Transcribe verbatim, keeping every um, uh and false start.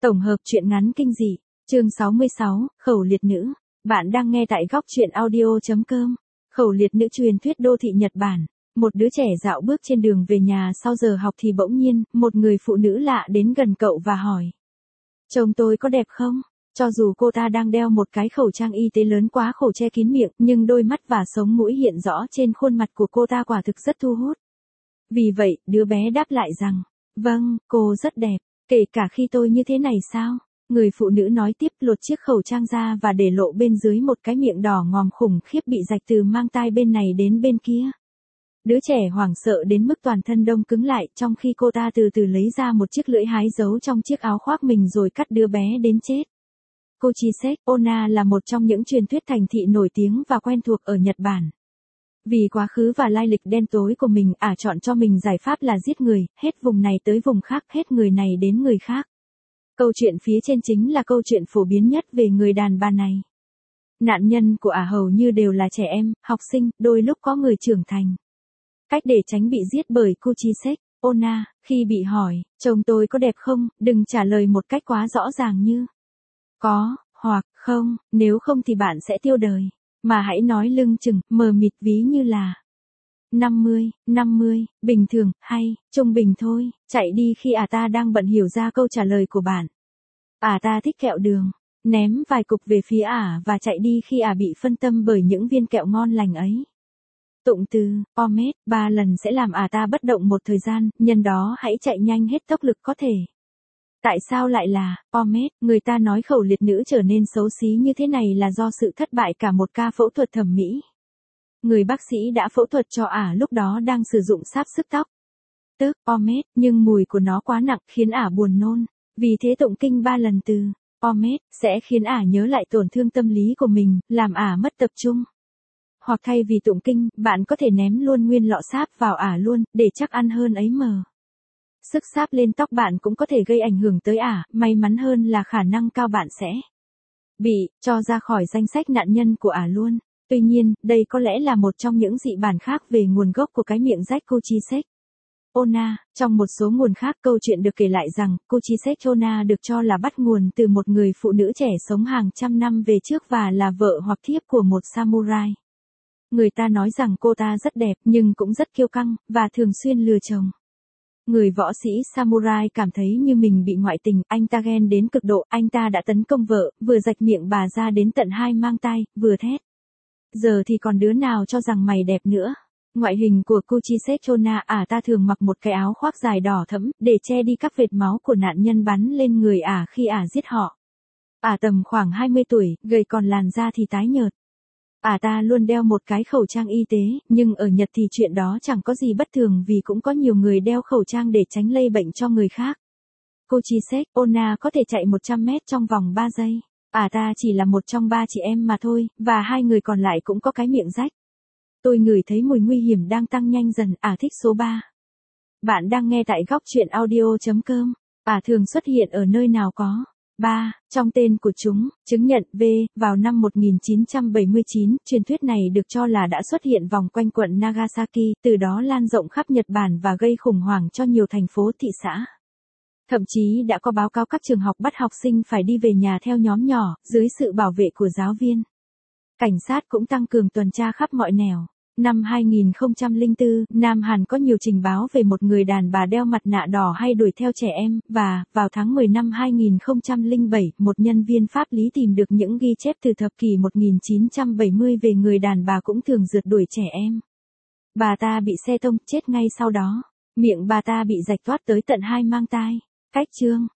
Tổng hợp truyện ngắn kinh dị, chương sáu mươi sáu, Khẩu liệt nữ. Bạn đang nghe tại góc truyện audio chấm com. Khẩu liệt nữ truyền thuyết đô thị Nhật Bản. Một đứa trẻ dạo bước trên đường về nhà sau giờ học thì bỗng nhiên, một người phụ nữ lạ đến gần cậu và hỏi. Trông tôi có đẹp không? Cho dù cô ta đang đeo một cái khẩu trang y tế lớn quá khổ che kín miệng, nhưng đôi mắt và sống mũi hiện rõ trên khuôn mặt của cô ta quả thực rất thu hút. Vì vậy, đứa bé đáp lại rằng, vâng, cô rất đẹp, kể cả khi tôi như thế này sao? Người phụ nữ nói tiếp, lột chiếc khẩu trang ra và để lộ bên dưới một cái miệng đỏ ngòm khủng khiếp bị rạch từ mang tai bên này đến bên kia. Đứa trẻ hoảng sợ đến mức toàn thân đông cứng lại, trong khi cô ta từ từ lấy ra một chiếc lưỡi hái giấu trong chiếc áo khoác mình rồi cắt đứa bé đến chết. Kuchiseki Onna là một trong những truyền thuyết thành thị nổi tiếng và quen thuộc ở Nhật Bản. Vì quá khứ và lai lịch đen tối của mình, ả chọn cho mình giải pháp là giết người, hết vùng này tới vùng khác, hết người này đến người khác. Câu chuyện phía trên chính là câu chuyện phổ biến nhất về người đàn bà này. Nạn nhân của ả hầu như đều là trẻ em, học sinh, đôi lúc có người trưởng thành. Cách để tránh bị giết bởi Kuchiseki Onna, khi bị hỏi, chồng tôi có đẹp không, đừng trả lời một cách quá rõ ràng như có, hoặc không, nếu không thì bạn sẽ tiêu đời. Mà hãy nói lưng chừng, mờ mịt ví như là năm mươi, năm mươi, bình thường, hay, trung bình thôi, chạy đi khi ả ta đang bận hiểu ra câu trả lời của bạn. Ả ta thích kẹo đường, ném vài cục về phía ả và chạy đi khi ả bị phân tâm bởi những viên kẹo ngon lành ấy. Tụng từ, Omet, ba lần sẽ làm ả ta bất động một thời gian, nhân đó hãy chạy nhanh hết tốc lực có thể. Tại sao lại là Omet? Người ta nói khẩu liệt nữ trở nên xấu xí như thế này là do sự thất bại cả một ca phẫu thuật thẩm mỹ. Người bác sĩ đã phẫu thuật cho ả lúc đó đang sử dụng xáp xức tóc, tức Omet, nhưng mùi của nó quá nặng khiến ả buồn nôn. Vì thế tụng kinh ba lần từ Omet sẽ khiến ả nhớ lại tổn thương tâm lý của mình, làm ả mất tập trung. Hoặc thay vì tụng kinh, bạn có thể ném luôn nguyên lọ sáp vào ả luôn, để chắc ăn hơn ấy mờ. Sức sáp lên tóc bạn cũng có thể gây ảnh hưởng tới ả, may mắn hơn là khả năng cao bạn sẽ bị cho ra khỏi danh sách nạn nhân của ả luôn. Tuy nhiên, đây có lẽ là một trong những dị bản khác về nguồn gốc của cái miệng rách Kuchiseki Onna. Trong một số nguồn khác, câu chuyện được kể lại rằng, Kuchiseki Onna được cho là bắt nguồn từ một người phụ nữ trẻ sống hàng trăm năm về trước và là vợ hoặc thiếp của một samurai. Người ta nói rằng cô ta rất đẹp, nhưng cũng rất kiêu căng, và thường xuyên lừa chồng. Người võ sĩ samurai cảm thấy như mình bị ngoại tình, anh ta ghen đến cực độ, anh ta đã tấn công vợ, vừa rạch miệng bà ra đến tận hai mang tai, vừa thét. Giờ thì còn đứa nào cho rằng mày đẹp nữa. Ngoại hình của Kuchiseki Onna, ả ta thường mặc một cái áo khoác dài đỏ thẫm, để che đi các vệt máu của nạn nhân bắn lên người ả khi ả giết họ. Ả tầm khoảng hai mươi tuổi, gầy còn làn da thì tái nhợt. Ả ta luôn đeo một cái khẩu trang y tế, nhưng ở Nhật thì chuyện đó chẳng có gì bất thường vì cũng có nhiều người đeo khẩu trang để tránh lây bệnh cho người khác. Kuchiseki Onna có thể chạy một trăm mét trong vòng ba giây. Ả ta chỉ là một trong ba chị em mà thôi, và hai người còn lại cũng có cái miệng rách. Tôi ngửi thấy mùi nguy hiểm đang tăng nhanh dần, ả thích số ba. Bạn đang nghe tại góc truyện audio chấm com. Ả thường xuất hiện ở nơi nào có ba trong tên của chúng, chứng nhận V, vào năm một nghìn chín trăm bảy mươi chín, truyền thuyết này được cho là đã xuất hiện vòng quanh quận Nagasaki, từ đó lan rộng khắp Nhật Bản và gây khủng hoảng cho nhiều thành phố thị xã. Thậm chí đã có báo cáo các trường học bắt học sinh phải đi về nhà theo nhóm nhỏ, dưới sự bảo vệ của giáo viên. Cảnh sát cũng tăng cường tuần tra khắp mọi nẻo. Năm hai nghìn không trăm lẻ bốn, Nam Hàn có nhiều trình báo về một người đàn bà đeo mặt nạ đỏ hay đuổi theo trẻ em, và, vào tháng mười năm hai nghìn không trăm lẻ bảy, một nhân viên pháp lý tìm được những ghi chép từ thập kỷ một nghìn chín trăm bảy mươi về người đàn bà cũng thường rượt đuổi trẻ em. Bà ta bị xe tông, chết ngay sau đó. Miệng bà ta bị rạch toát tới tận hai mang tai. Cách chương